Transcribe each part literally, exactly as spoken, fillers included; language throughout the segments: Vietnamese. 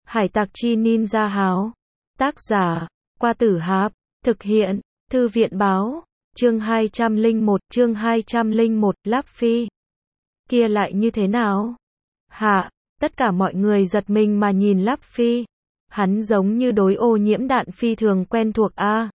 Hải tặc chi ninja háo. Tác giả, Qua Tử Hạp. Thực hiện, Thư viện báo. Chương hai trăm lẻ một, chương hai trăm lẻ một, Luffy. Kia lại như thế nào? Hạ, tất cả mọi người giật mình mà nhìn Luffy. Hắn giống như đối ô nhiễm đạn phi thường quen thuộc a. À.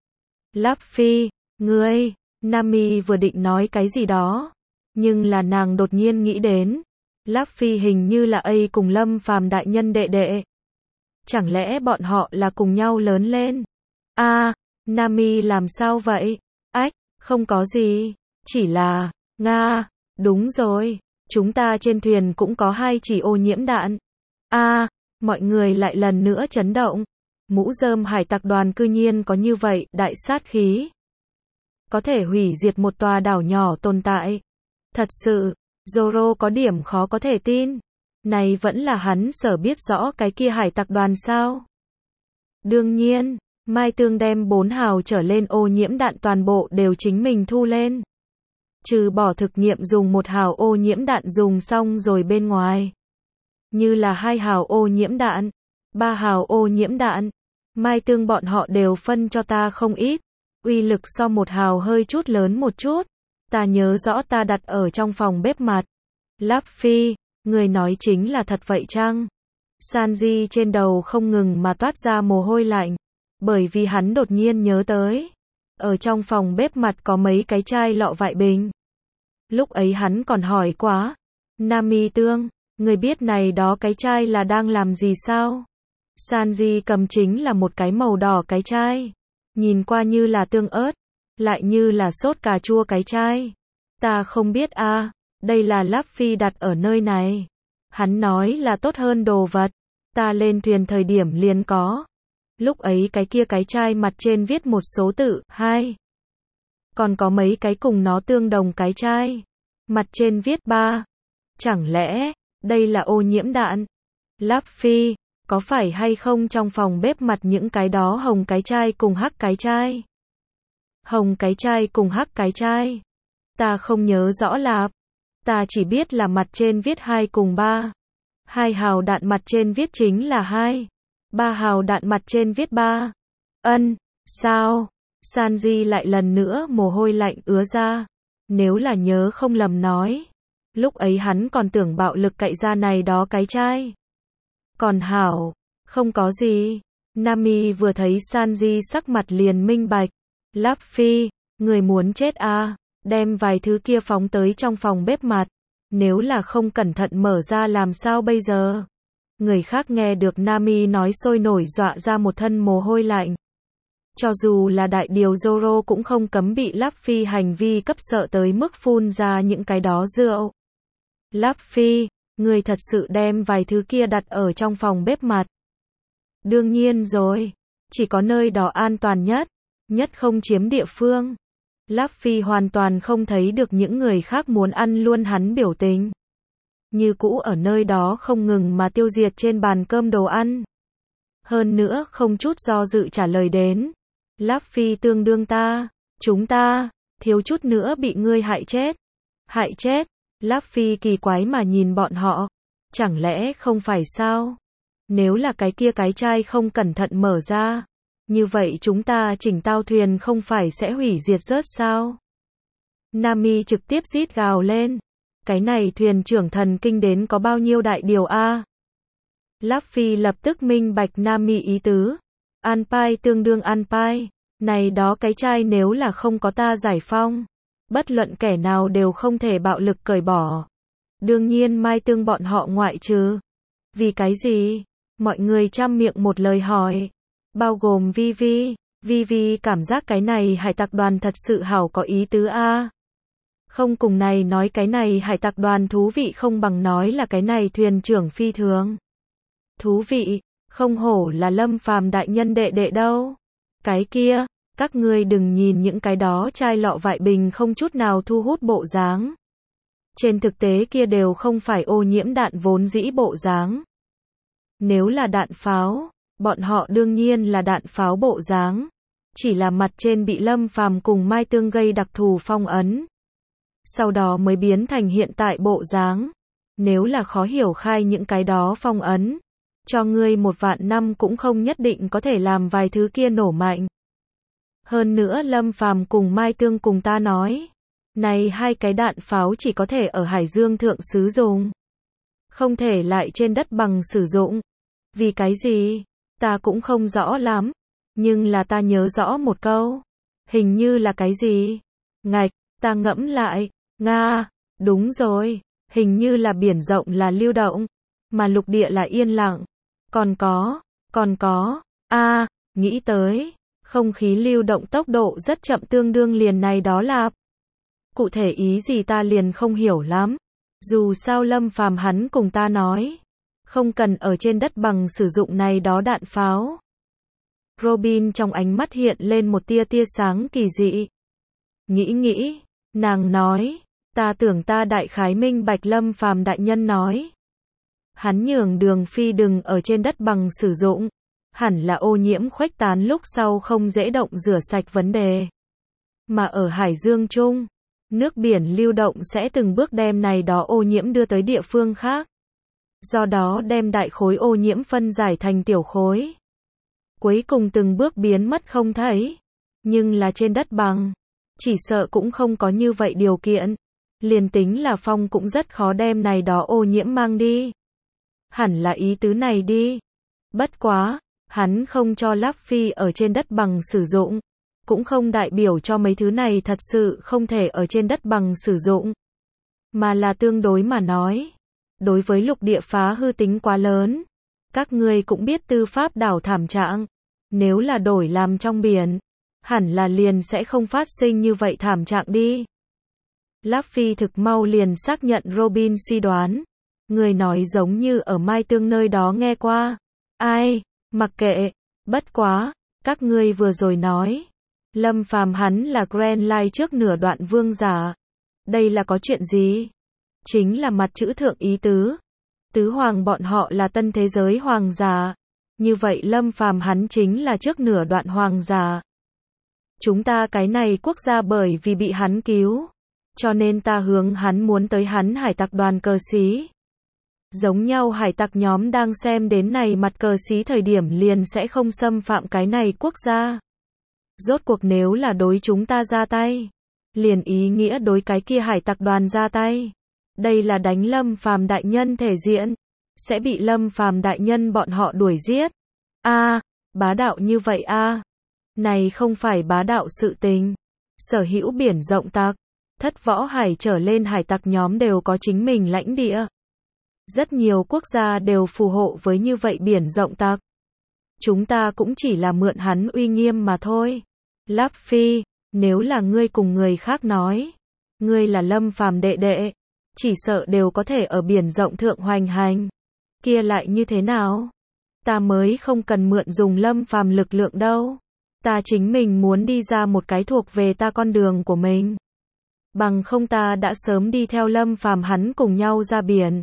Luffy, ngươi, Nami vừa định nói cái gì đó, nhưng là nàng đột nhiên nghĩ đến, Luffy hình như là A cùng Lâm Phàm đại nhân đệ đệ. Chẳng lẽ bọn họ là cùng nhau lớn lên? A, à, Nami làm sao vậy? Ách, không có gì, chỉ là, Nga, đúng rồi, chúng ta trên thuyền cũng có hai chỉ ô nhiễm đạn. A, à, mọi người lại lần nữa chấn động. Mũ rơm hải tặc đoàn cư nhiên có như vậy đại sát khí. Có thể hủy diệt một tòa đảo nhỏ tồn tại. Thật sự, Zoro có điểm khó có thể tin. Này vẫn là hắn sở biết rõ cái kia hải tặc đoàn sao? Đương nhiên, Mai Tương đem bốn hào trở lên ô nhiễm đạn toàn bộ đều chính mình thu lên. Trừ bỏ thực nghiệm dùng một hào ô nhiễm đạn dùng xong rồi bên ngoài. Như là hai hào ô nhiễm đạn, ba hào ô nhiễm đạn, Mai Tương bọn họ đều phân cho ta không ít. Uy lực so một hào hơi chút lớn một chút. Ta nhớ rõ ta đặt ở trong phòng bếp mặt. Luffy, người nói chính là thật vậy chăng? Sanji trên đầu không ngừng mà toát ra mồ hôi lạnh. Bởi vì hắn đột nhiên nhớ tới. Ở trong phòng bếp mặt có mấy cái chai lọ vại bình. Lúc ấy hắn còn hỏi quá. Nami Tương, người biết này đó cái chai là đang làm gì sao? Sanji cầm chính là một cái màu đỏ cái chai. Nhìn qua như là tương ớt. Lại như là sốt cà chua cái chai. Ta không biết a, à, đây là Luffy đặt ở nơi này. Hắn nói là tốt hơn đồ vật. Ta lên thuyền thời điểm liền có. Lúc ấy cái kia cái chai mặt trên viết một số tự, hai. Còn có mấy cái cùng nó tương đồng cái chai. Mặt trên viết ba. Chẳng lẽ, đây là ô nhiễm đạn? Luffy, có phải hay không trong phòng bếp mặt những cái đó hồng cái chai cùng hắc cái chai? Hồng cái chai cùng hắc cái chai. Ta không nhớ rõ là. Ta chỉ biết là mặt trên viết hai cùng ba. Hai hào đạn mặt trên viết chính là hai. Ba hào đạn mặt trên viết ba. Ân, sao? Sanji lại lần nữa mồ hôi lạnh ứa ra. Nếu là nhớ không lầm nói. Lúc ấy hắn còn tưởng bạo lực cậy ra này đó cái chai. Còn hảo, không có gì. Nami vừa thấy Sanji sắc mặt liền minh bạch. Luffy, người muốn chết à, đem vài thứ kia phóng tới trong phòng bếp mặt. Nếu là không cẩn thận mở ra làm sao bây giờ? Người khác nghe được Nami nói sôi nổi dọa ra một thân mồ hôi lạnh. Cho dù là đại điều Zoro cũng không cấm bị Luffy hành vi cấp sợ tới mức phun ra những cái đó rượu. Luffy, người thật sự đem vài thứ kia đặt ở trong phòng bếp mặt. Đương nhiên rồi, chỉ có nơi đó an toàn nhất, nhất không chiếm địa phương. Luffy hoàn toàn không thấy được những người khác muốn ăn luôn hắn biểu tình. Như cũ ở nơi đó không ngừng mà tiêu diệt trên bàn cơm đồ ăn. Hơn nữa không chút do dự trả lời đến. Luffy tương đương ta, chúng ta, thiếu chút nữa bị ngươi hại chết. Hại chết, Luffy kỳ quái mà nhìn bọn họ. Chẳng lẽ không phải sao? Nếu là cái kia cái chai không cẩn thận mở ra. Như vậy chúng ta chỉnh tao thuyền không phải sẽ hủy diệt rớt sao? Nami trực tiếp rít gào lên. Cái này thuyền trưởng thần kinh đến có bao nhiêu đại điều a? À? Luffy lập tức minh bạch Nami ý tứ. Anpai tương đương Anpai. Này đó cái chai nếu là không có ta giải phong. Bất luận kẻ nào đều không thể bạo lực cởi bỏ. Đương nhiên Mai Tương bọn họ ngoại trừ. Vì cái gì? Mọi người trăm miệng một lời hỏi. Bao gồm Vivi. Vivi cảm giác cái này hải tặc đoàn thật sự hảo có ý tứ a. À? Không cùng này nói cái này hải tặc đoàn thú vị không bằng nói là cái này thuyền trưởng phi thường. Thú vị, không hổ là Lâm Phàm đại nhân đệ đệ đâu. Cái kia, các ngươi đừng nhìn những cái đó chai lọ vại bình không chút nào thu hút bộ dáng. Trên thực tế kia đều không phải ô nhiễm đạn vốn dĩ bộ dáng. Nếu là đạn pháo, bọn họ đương nhiên là đạn pháo bộ dáng. Chỉ là mặt trên bị Lâm Phàm cùng Mai Tương gây đặc thù phong ấn. Sau đó mới biến thành hiện tại bộ dáng. Nếu là khó hiểu khai những cái đó phong ấn, cho ngươi một vạn năm cũng không nhất định có thể làm vài thứ kia nổ mạnh. Hơn nữa Lâm Phàm cùng Mai Tương cùng ta nói, này hai cái đạn pháo chỉ có thể ở Hải Dương thượng sử dụng, không thể lại trên đất bằng sử dụng. Vì cái gì? Ta cũng không rõ lắm, nhưng là ta nhớ rõ một câu. Hình như là cái gì? Ngạch, ta ngẫm lại, Nga, đúng rồi, hình như là biển rộng là lưu động, mà lục địa là yên lặng. Còn có, còn có, a, nghĩ tới, không khí lưu động tốc độ rất chậm tương đương liền này đó là. Cụ thể ý gì ta liền không hiểu lắm. Dù sao Lâm Phàm hắn cùng ta nói, không cần ở trên đất bằng sử dụng này đó đạn pháo. Robin trong ánh mắt hiện lên một tia tia sáng kỳ dị. Nghĩ nghĩ, nàng nói, ta tưởng ta đại khái minh bạch Lâm Phàm đại nhân nói. Hắn nhường Đường Phi đừng ở trên đất bằng sử dụng, hẳn là ô nhiễm khuếch tán lúc sau không dễ động rửa sạch vấn đề. Mà ở Hải Dương Trung, nước biển lưu động sẽ từng bước đem này đó ô nhiễm đưa tới địa phương khác. Do đó đem đại khối ô nhiễm phân giải thành tiểu khối. Cuối cùng từng bước biến mất không thấy. Nhưng là trên đất bằng, chỉ sợ cũng không có như vậy điều kiện. Liền tính là phong cũng rất khó đem này đó ô nhiễm mang đi. Hẳn là ý tứ này đi. Bất quá, hắn không cho Luffy ở trên đất bằng sử dụng. Cũng không đại biểu cho mấy thứ này thật sự không thể ở trên đất bằng sử dụng. Mà là tương đối mà nói. Đối với lục địa phá hư tính quá lớn. Các ngươi cũng biết tư pháp đảo thảm trạng. Nếu là đổi làm trong biển, hẳn là liền sẽ không phát sinh như vậy thảm trạng đi. Luffy thực mau liền xác nhận Robin suy đoán. Người nói giống như ở Mai Tương nơi đó nghe qua. Ai, mặc kệ, bất quá, các ngươi vừa rồi nói. Lâm Phàm hắn là Grand Line trước nửa đoạn vương giả. Đây là có chuyện gì? Chính là mặt chữ thượng ý tứ. Tứ hoàng bọn họ là tân thế giới hoàng giả. Như vậy Lâm Phàm hắn chính là trước nửa đoạn hoàng giả. Chúng ta cái này quốc gia bởi vì bị hắn cứu. Cho nên ta hướng hắn muốn tới hắn hải tặc đoàn cờ xí. Giống nhau hải tặc nhóm đang xem đến này mặt cờ xí thời điểm liền sẽ không xâm phạm cái này quốc gia. Rốt cuộc nếu là đối chúng ta ra tay, liền ý nghĩa đối cái kia hải tặc đoàn ra tay. Đây là đánh Lâm Phàm đại nhân thể diện, sẽ bị Lâm Phàm đại nhân bọn họ đuổi giết. A, à, bá đạo như vậy a. À. Này không phải bá đạo sự tình. Sở hữu biển rộng tặc, thất võ hải trở lên hải tặc nhóm đều có chính mình lãnh địa. Rất nhiều quốc gia đều phù hộ với như vậy biển rộng tặc. Chúng ta cũng chỉ là mượn hắn uy nghiêm mà thôi. Luffy, nếu là ngươi cùng người khác nói, ngươi là Lâm Phàm đệ đệ, chỉ sợ đều có thể ở biển rộng thượng hoành hành. Kia lại như thế nào? Ta mới không cần mượn dùng Lâm Phàm lực lượng đâu. Ta chính mình muốn đi ra một cái thuộc về ta con đường của mình. Bằng không ta đã sớm đi theo Lâm Phàm hắn cùng nhau ra biển.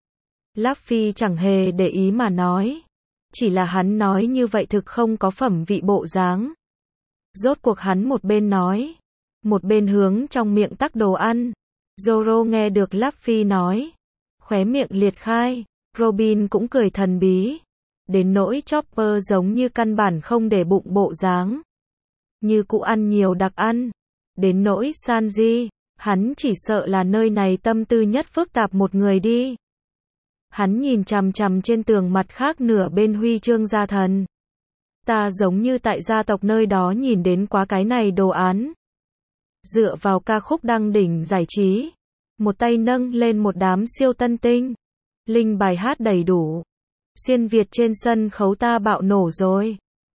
Luffy chẳng hề để ý mà nói. Chỉ là hắn nói như vậy thực không có phẩm vị bộ dáng. Rốt cuộc hắn một bên nói, một bên hướng trong miệng tắc đồ ăn. Zoro nghe được Luffy nói, khóe miệng liệt khai. Robin cũng cười thần bí. Đến nỗi Chopper giống như căn bản không để bụng bộ dáng. Như cụ ăn nhiều đặc ăn. Đến nỗi Sanji, hắn chỉ sợ là nơi này tâm tư nhất phức tạp một người đi. Hắn nhìn chằm chằm trên tường mặt khác nửa bên huy chương gia thần. Ta giống như tại gia tộc nơi đó nhìn đến quá cái này đồ án. Dựa vào ca khúc đăng đỉnh giải trí. Một tay nâng lên một đám siêu tân tinh. Linh bài hát đầy đủ. Xuyên Việt trên sân khấu ta bạo nổ rồi.